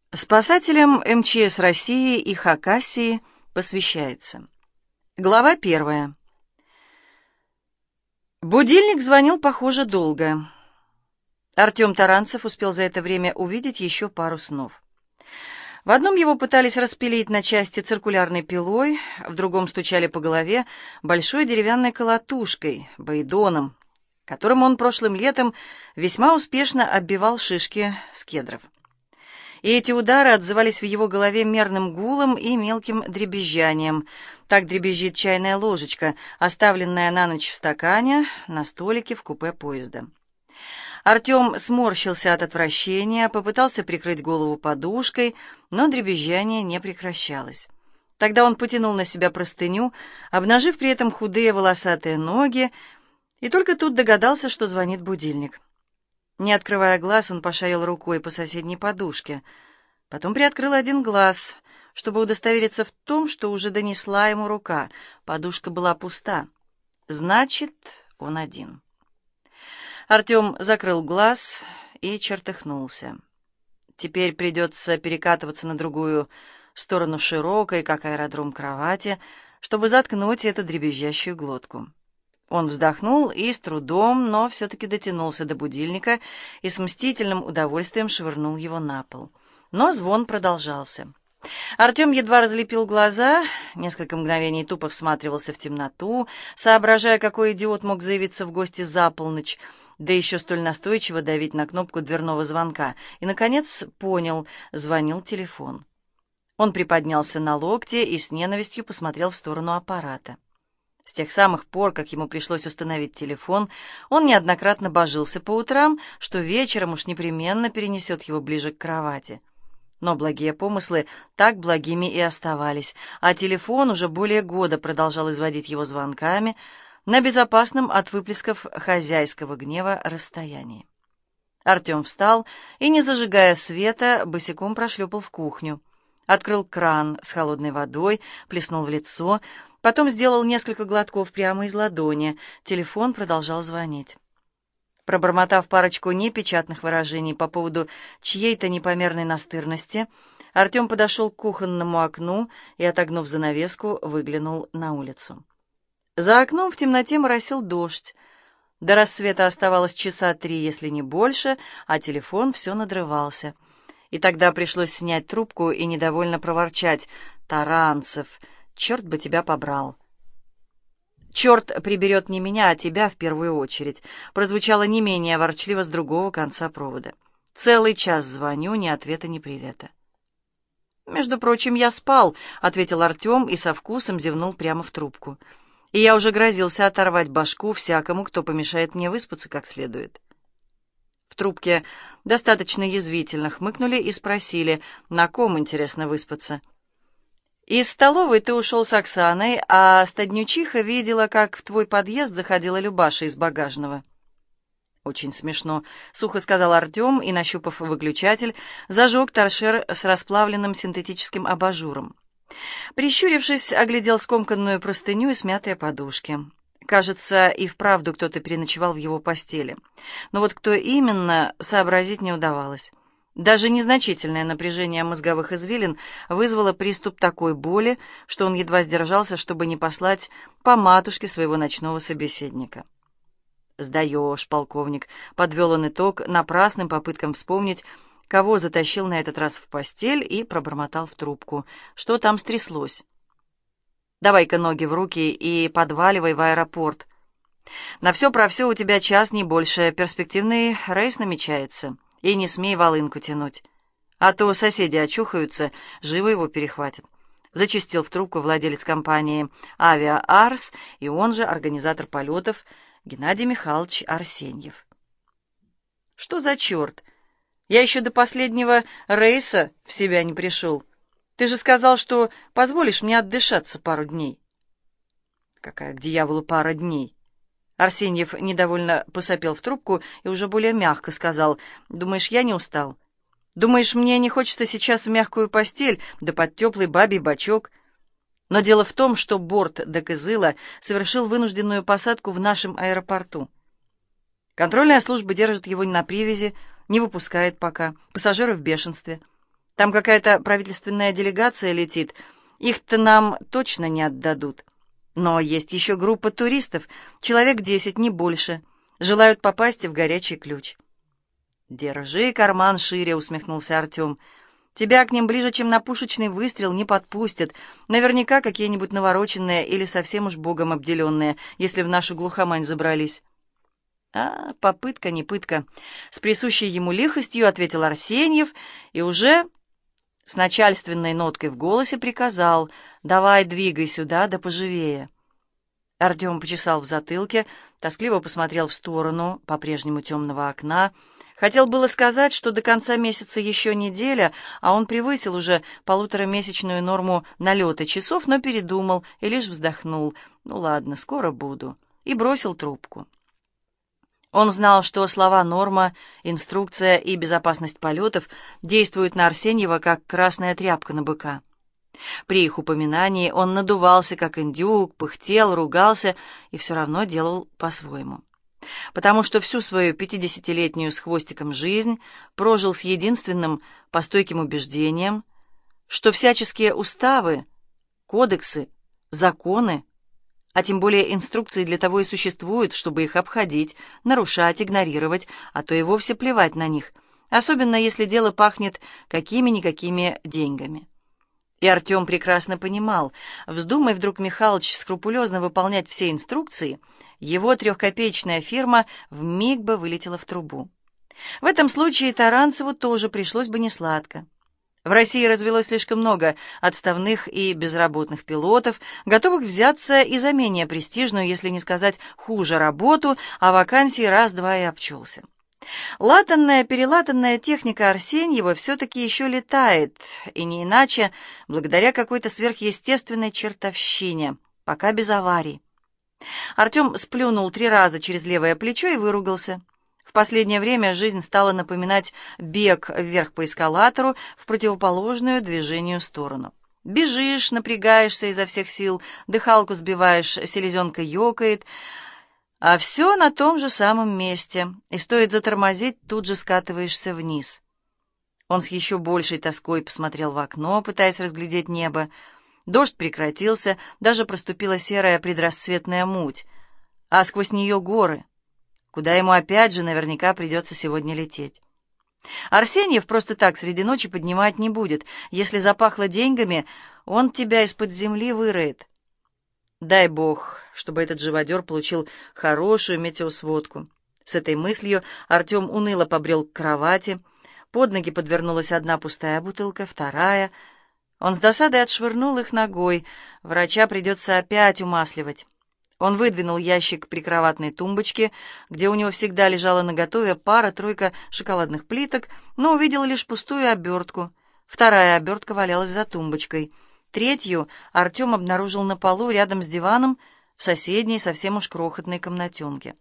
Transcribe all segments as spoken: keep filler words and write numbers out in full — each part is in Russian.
Спасателям эм че эс России и Хакасии посвящается. Глава первая. Будильник звонил, похоже, долго. Артем Таранцев успел за это время увидеть еще пару снов. В одном его пытались распилить на части циркулярной пилой, в другом стучали по голове большой деревянной колотушкой, баидоном, которым он прошлым летом весьма успешно отбивал шишки с кедров. И эти удары отзывались в его голове мерным гулом и мелким дребезжанием. Так дребезжит чайная ложечка, оставленная на ночь в стакане на столике в купе поезда. Артем сморщился от отвращения, попытался прикрыть голову подушкой, но дребезжание не прекращалось. Тогда он потянул на себя простыню, обнажив при этом худые волосатые ноги, и только тут догадался, что звонит будильник. Не открывая глаз, он пошарил рукой по соседней подушке. Потом приоткрыл один глаз, чтобы удостовериться в том, что уже донесла ему рука. Подушка была пуста. Значит, он один. Артем закрыл глаз и чертыхнулся. Теперь придется перекатываться на другую сторону широкой, как аэродром, кровати, чтобы заткнуть эту дребезжащую глотку. Он вздохнул и с трудом, но все-таки дотянулся до будильника и с мстительным удовольствием швырнул его на пол. Но звон продолжался. Артем едва разлепил глаза, несколько мгновений тупо всматривался в темноту, соображая, какой идиот мог заявиться в гости за полночь, да еще столь настойчиво давить на кнопку дверного звонка, и, наконец, понял — звонил телефон. Он приподнялся на локте и с ненавистью посмотрел в сторону аппарата. С тех самых пор, как ему пришлось установить телефон, он неоднократно божился по утрам, что вечером уж непременно перенесет его ближе к кровати. Но благие помыслы так благими и оставались, а телефон уже более года продолжал изводить его звонками на безопасном от выплесков хозяйского гнева расстоянии. Артем встал и, не зажигая света, босиком прошлепал в кухню. Открыл кран с холодной водой, плеснул в лицо, потом сделал несколько глотков прямо из ладони. Телефон продолжал звонить. Пробормотав парочку непечатных выражений по поводу чьей-то непомерной настырности, Артем подошел к кухонному окну и, отогнув занавеску, выглянул на улицу. За окном в темноте моросил дождь. До рассвета оставалось часа три, если не больше, а телефон все надрывался. И тогда пришлось снять трубку и недовольно проворчать: «Таранцев, черт бы тебя побрал!» «Черт приберет не меня, а тебя в первую очередь», прозвучало не менее ворчливо с другого конца провода. «Целый час звоню, ни ответа, ни привета». «Между прочим, я спал», — ответил Артем и со вкусом зевнул прямо в трубку. «И я уже грозился оторвать башку всякому, кто помешает мне выспаться как следует». В трубке достаточно язвительно хмыкнули и спросили: «На ком, интересно, выспаться?» «Из столовой ты ушел с Оксаной, а стаднючиха видела, как в твой подъезд заходила Любаша из багажного». «Очень смешно», — сухо сказал Артем и, нащупав выключатель, зажег торшер с расплавленным синтетическим абажуром. Прищурившись, оглядел скомканную простыню и смятые подушки. Кажется, и вправду кто-то переночевал в его постели. Но вот кто именно, сообразить не удавалось. Даже незначительное напряжение мозговых извилин вызвало приступ такой боли, что он едва сдержался, чтобы не послать по матушке своего ночного собеседника. «Сдаешь, полковник», — подвел он итог напрасным попыткам вспомнить, кого затащил на этот раз в постель, и пробормотал в трубку. «Что там стряслось?» «Давай-ка ноги в руки и подваливай в аэропорт. На все про все у тебя час, не больше. Перспективный рейс намечается. И не смей волынку тянуть. А то соседи очухаются, живо его перехватят». Зачастил в трубку владелец компании «Авиа Арс» и он же организатор полетов Геннадий Михайлович Арсеньев. «Что за черт? Я еще до последнего рейса в себя не пришел. Ты же сказал, что позволишь мне отдышаться пару дней». «Какая к дьяволу пара дней?» Арсеньев недовольно посопел в трубку и уже более мягко сказал: «Думаешь, я не устал? Думаешь, мне не хочется сейчас в мягкую постель, да под теплый бабий бочок? Но дело в том, что борт до Кызыла совершил вынужденную посадку в нашем аэропорту. Контрольная служба держит его на привязи, не выпускает пока. Пассажиры в бешенстве. Там какая-то правительственная делегация летит. Их-то нам точно не отдадут. Но есть еще группа туристов, человек десять, не больше. Желают попасть в горячий ключ». «Держи карман шире», — усмехнулся Артем. «Тебя к ним ближе, чем на пушечный выстрел, не подпустят. Наверняка какие-нибудь навороченные или совсем уж богом обделенные, если в нашу глухомань забрались». «А, попытка не пытка», — с присущей ему лихостью ответил Арсеньев и уже с начальственной ноткой в голосе приказал: «Давай, двигай сюда, да поживее». Артем почесал в затылке, тоскливо посмотрел в сторону по-прежнему темного окна. Хотел было сказать, что до конца месяца еще неделя, а он превысил уже полуторамесячную норму налета часов, но передумал и лишь вздохнул. «Ну ладно, скоро буду», и бросил трубку. Он знал, что слова «норма», «инструкция» и «безопасность полетов» действуют на Арсеньева, как красная тряпка на быка. При их упоминании он надувался, как индюк, пыхтел, ругался и все равно делал по-своему. Потому что всю свою пятидесятилетнюю с хвостиком жизнь прожил с единственным по стойким убеждением, что всяческие уставы, кодексы, законы, а тем более инструкции для того и существуют, чтобы их обходить, нарушать, игнорировать, а то и вовсе плевать на них, особенно если дело пахнет какими-никакими деньгами. И Артем прекрасно понимал, вздумай вдруг Михалыч скрупулезно выполнять все инструкции, его трехкопеечная фирма вмиг бы вылетела в трубу. В этом случае Таранцеву тоже пришлось бы несладко. В России развелось слишком много отставных и безработных пилотов, готовых взяться и за менее престижную, если не сказать хуже, работу, а вакансии раз-два и обчелся. Латанная, перелатанная техника Арсеньева все-таки еще летает, и не иначе, благодаря какой-то сверхъестественной чертовщине, пока без аварий. Артем сплюнул три раза через левое плечо и выругался. В последнее время жизнь стала напоминать бег вверх по эскалатору в противоположную движению сторону. Бежишь, напрягаешься изо всех сил, дыхалку сбиваешь, селезенка ёкает, а все на том же самом месте, и стоит затормозить, тут же скатываешься вниз. Он с еще большей тоской посмотрел в окно, пытаясь разглядеть небо. Дождь прекратился, даже проступила серая предрассветная муть, а сквозь нее горы, куда ему опять же наверняка придется сегодня лететь. Арсеньев просто так среди ночи поднимать не будет. Если запахло деньгами, он тебя из-под земли выроет. Дай бог, чтобы этот живодер получил хорошую метеосводку. С этой мыслью Артем уныло побрел к кровати. Под ноги подвернулась одна пустая бутылка, вторая. Он с досадой отшвырнул их ногой. Врача придется опять умасливать. Он выдвинул ящик прикроватной тумбочки, где у него всегда лежала наготове пара-тройка шоколадных плиток, но увидел лишь пустую обертку. Вторая обертка валялась за тумбочкой. Третью Артем обнаружил на полу рядом с диваном в соседней, совсем уж крохотной комнатенке.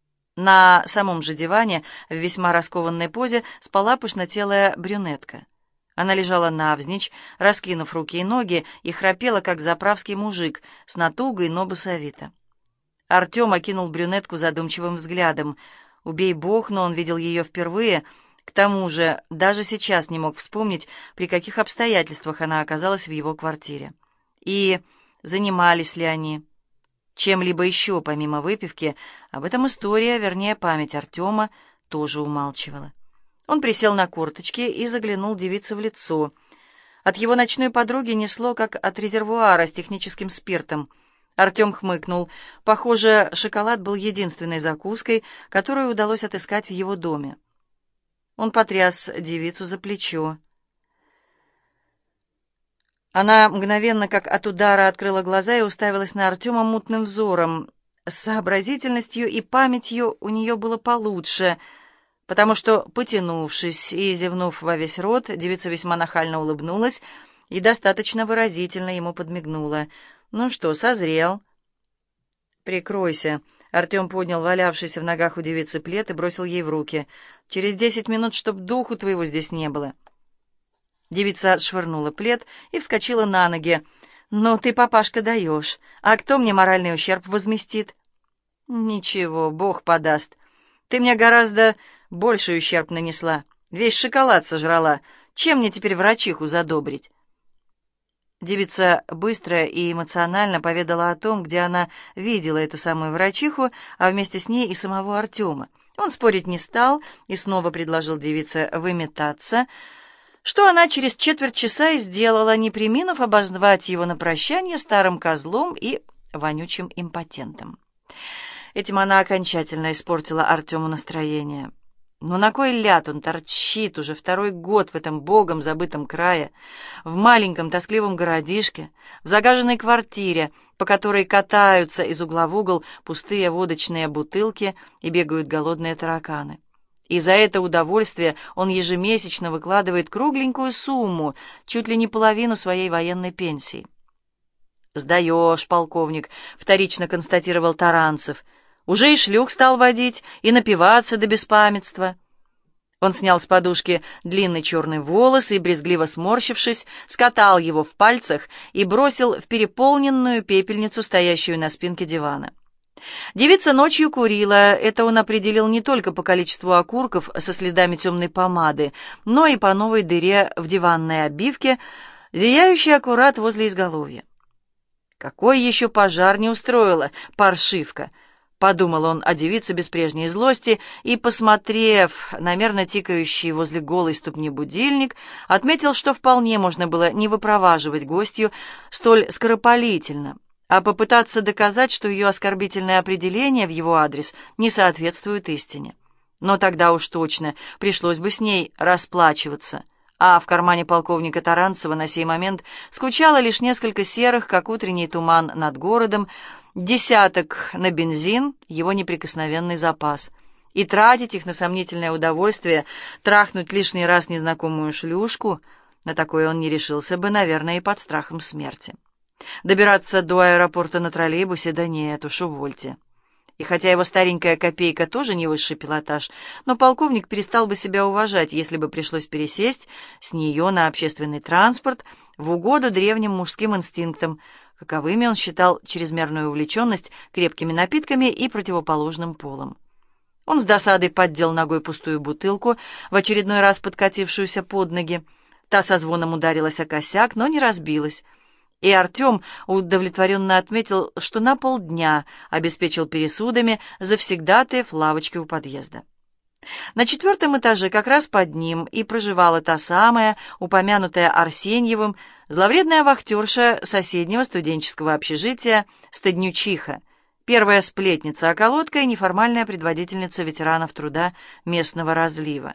На самом же диване, в весьма раскованной позе, спала пышнотелая брюнетка. Она лежала навзничь, раскинув руки и ноги, и храпела, как заправский мужик, с натугой, но басовито. Артем окинул брюнетку задумчивым взглядом. Убей бог, но он видел ее впервые. К тому же даже сейчас не мог вспомнить, при каких обстоятельствах она оказалась в его квартире. И занимались ли они чем-либо еще помимо выпивки, об этом история, вернее память Артема, тоже умалчивала. Он присел на корточки и заглянул девице в лицо. От его ночной подруги несло, как от резервуара с техническим спиртом. Артем хмыкнул. Похоже, шоколад был единственной закуской, которую удалось отыскать в его доме. Он потряс девицу за плечо. Она мгновенно, как от удара, открыла глаза и уставилась на Артема мутным взором. С сообразительностью и памятью у нее было получше, потому что, потянувшись и зевнув во весь рот, девица весьма нахально улыбнулась и достаточно выразительно ему подмигнула. «Ну что, созрел?» «Прикройся». Артем поднял валявшийся в ногах у девицы плед и бросил ей в руки. «Через десять минут, чтоб духу твоего здесь не было». Девица отшвырнула плед и вскочила на ноги. «Ну ты, папашка, даешь. А кто мне моральный ущерб возместит?» «Ничего, Бог подаст. Ты мне гораздо больший ущерб нанесла. Весь шоколад сожрала. Чем мне теперь врачиху задобрить?» Девица быстро и эмоционально поведала о том, где она видела эту самую врачиху, а вместе с ней и самого Артема. Он спорить не стал и снова предложил девице выметаться, что она через четверть часа и сделала, не преминув обозвать его на прощание старым козлом и вонючим импотентом. Этим она окончательно испортила Артему настроение. Но на кой ляд он торчит уже второй год в этом богом забытом крае, в маленьком тоскливом городишке, в загаженной квартире, по которой катаются из угла в угол пустые водочные бутылки и бегают голодные тараканы. И за это удовольствие он ежемесячно выкладывает кругленькую сумму, чуть ли не половину своей военной пенсии. «Сдаешь, полковник», — вторично констатировал Таранцев. «Уже и шлюх стал водить, и напиваться до беспамятства». Он снял с подушки длинный черный волос и, брезгливо сморщившись, скатал его в пальцах и бросил в переполненную пепельницу, стоящую на спинке дивана. Девица ночью курила, это он определил не только по количеству окурков со следами темной помады, но и по новой дыре в диванной обивке, зияющей аккурат возле изголовья. «Какой еще пожар не устроила паршивка!» — подумал он о девице без прежней злости и, посмотрев на мерно тикающий возле голой ступни будильник, отметил, что вполне можно было не выпроваживать гостью столь скоропалительно, а попытаться доказать, что ее оскорбительное определение в его адрес не соответствует истине. Но тогда уж точно пришлось бы с ней расплачиваться, а в кармане полковника Таранцева на сей момент скучало лишь несколько серых, как утренний туман над городом, десяток на бензин, его неприкосновенный запас, и тратить их на сомнительное удовольствие, трахнуть лишний раз незнакомую шлюшку, на такое он не решился бы, наверное, и под страхом смерти. Добираться до аэропорта на троллейбусе, да нет уж, увольте. И хотя его старенькая копейка тоже не высший пилотаж, но полковник перестал бы себя уважать, если бы пришлось пересесть с нее на общественный транспорт в угоду древним мужским инстинктам, каковыми он считал чрезмерную увлеченность крепкими напитками и противоположным полом. Он с досадой поддел ногой пустую бутылку, в очередной раз подкатившуюся под ноги. Та со звоном ударилась о косяк, но не разбилась. И Артем удовлетворенно отметил, что на полдня обеспечил пересудами завсегдатаев лавочки у подъезда. На четвертом этаже, как раз под ним, и проживала та самая, упомянутая Арсеньевым, зловредная вахтерша соседнего студенческого общежития Стаднючиха, первая сплетница околотка и неформальная предводительница ветеранов труда местного разлива.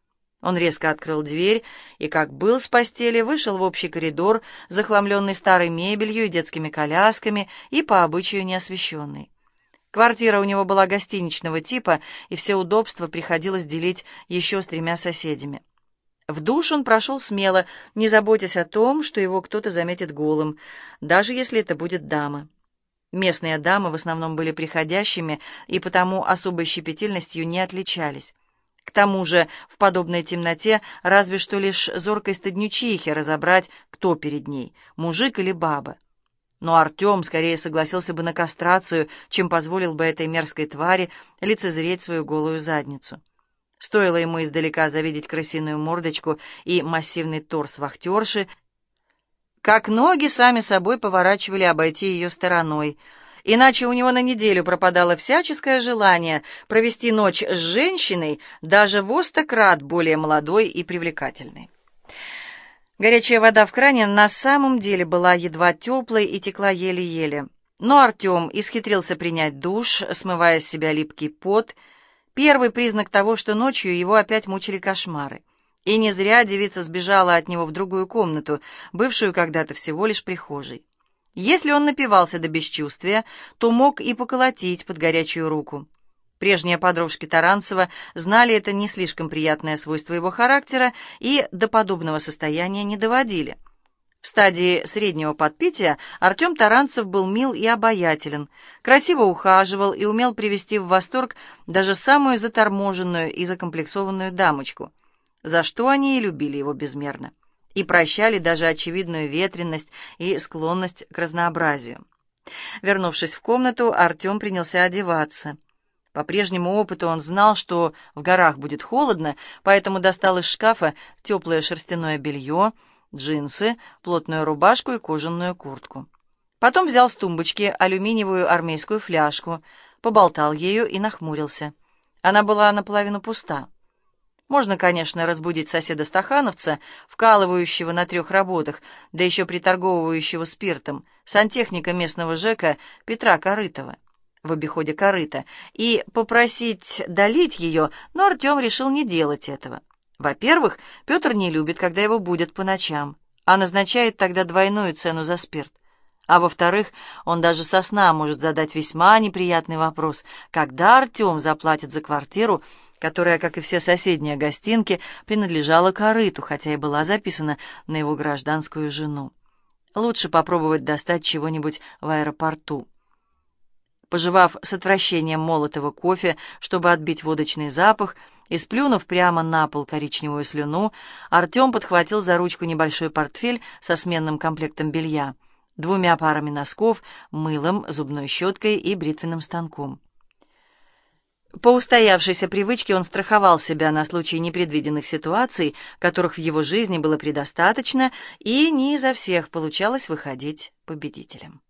Он резко открыл дверь и, как был с постели, вышел в общий коридор, захламленный старой мебелью и детскими колясками и по обычаю неосвещенный. Квартира у него была гостиничного типа, и все удобства приходилось делить еще с тремя соседями. В душ он прошел смело, не заботясь о том, что его кто-то заметит голым, даже если это будет дама. Местные дамы в основном были приходящими и потому особой щепетильностью не отличались. К тому же в подобной темноте разве что лишь зоркой стыднючихе разобрать, кто перед ней, мужик или баба. Но Артем скорее согласился бы на кастрацию, чем позволил бы этой мерзкой твари лицезреть свою голую задницу. Стоило ему издалека завидеть крысиную мордочку и массивный торс вахтерши, как ноги сами собой поворачивали обойти ее стороной. Иначе у него на неделю пропадало всяческое желание провести ночь с женщиной, даже во сто крат более молодой и привлекательной. Горячая вода в кране на самом деле была едва теплой и текла еле-еле. Но Артем исхитрился принять душ, смывая с себя липкий пот, первый признак того, что ночью его опять мучили кошмары. И не зря девица сбежала от него в другую комнату, бывшую когда-то всего лишь прихожей. Если он напивался до бесчувствия, то мог и поколотить под горячую руку. Прежние подружки Таранцева знали это не слишком приятное свойство его характера и до подобного состояния не доводили. В стадии среднего подпития Артем Таранцев был мил и обаятелен, красиво ухаживал и умел привести в восторг даже самую заторможенную и закомплексованную дамочку, за что они и любили его безмерно, и прощали даже очевидную ветренность и склонность к разнообразию. Вернувшись в комнату, Артем принялся одеваться. По прежнему опыту он знал, что в горах будет холодно, поэтому достал из шкафа теплое шерстяное белье, джинсы, плотную рубашку и кожаную куртку. Потом взял с тумбочки алюминиевую армейскую фляжку, поболтал ею и нахмурился. Она была наполовину пуста. Можно, конечно, разбудить соседа-стахановца, вкалывающего на трех работах, да еще приторговывающего спиртом, сантехника местного ЖЭКа Петра Корытова, в обиходе корыта, и попросить долить ее, но Артем решил не делать этого. Во-первых, Петр не любит, когда его будят по ночам, а назначает тогда двойную цену за спирт. А во-вторых, он даже со сна может задать весьма неприятный вопрос, когда Артем заплатит за квартиру, которая, как и все соседние гостинки, принадлежала корыту, хотя и была записана на его гражданскую жену. Лучше попробовать достать чего-нибудь в аэропорту. Пожевав с отвращением молотого кофе, чтобы отбить водочный запах, и сплюнув прямо на пол коричневую слюну, Артем подхватил за ручку небольшой портфель со сменным комплектом белья, двумя парами носков, мылом, зубной щеткой и бритвенным станком. По устоявшейся привычке он страховал себя на случай непредвиденных ситуаций, которых в его жизни было предостаточно, и не изо всех получалось выходить победителем.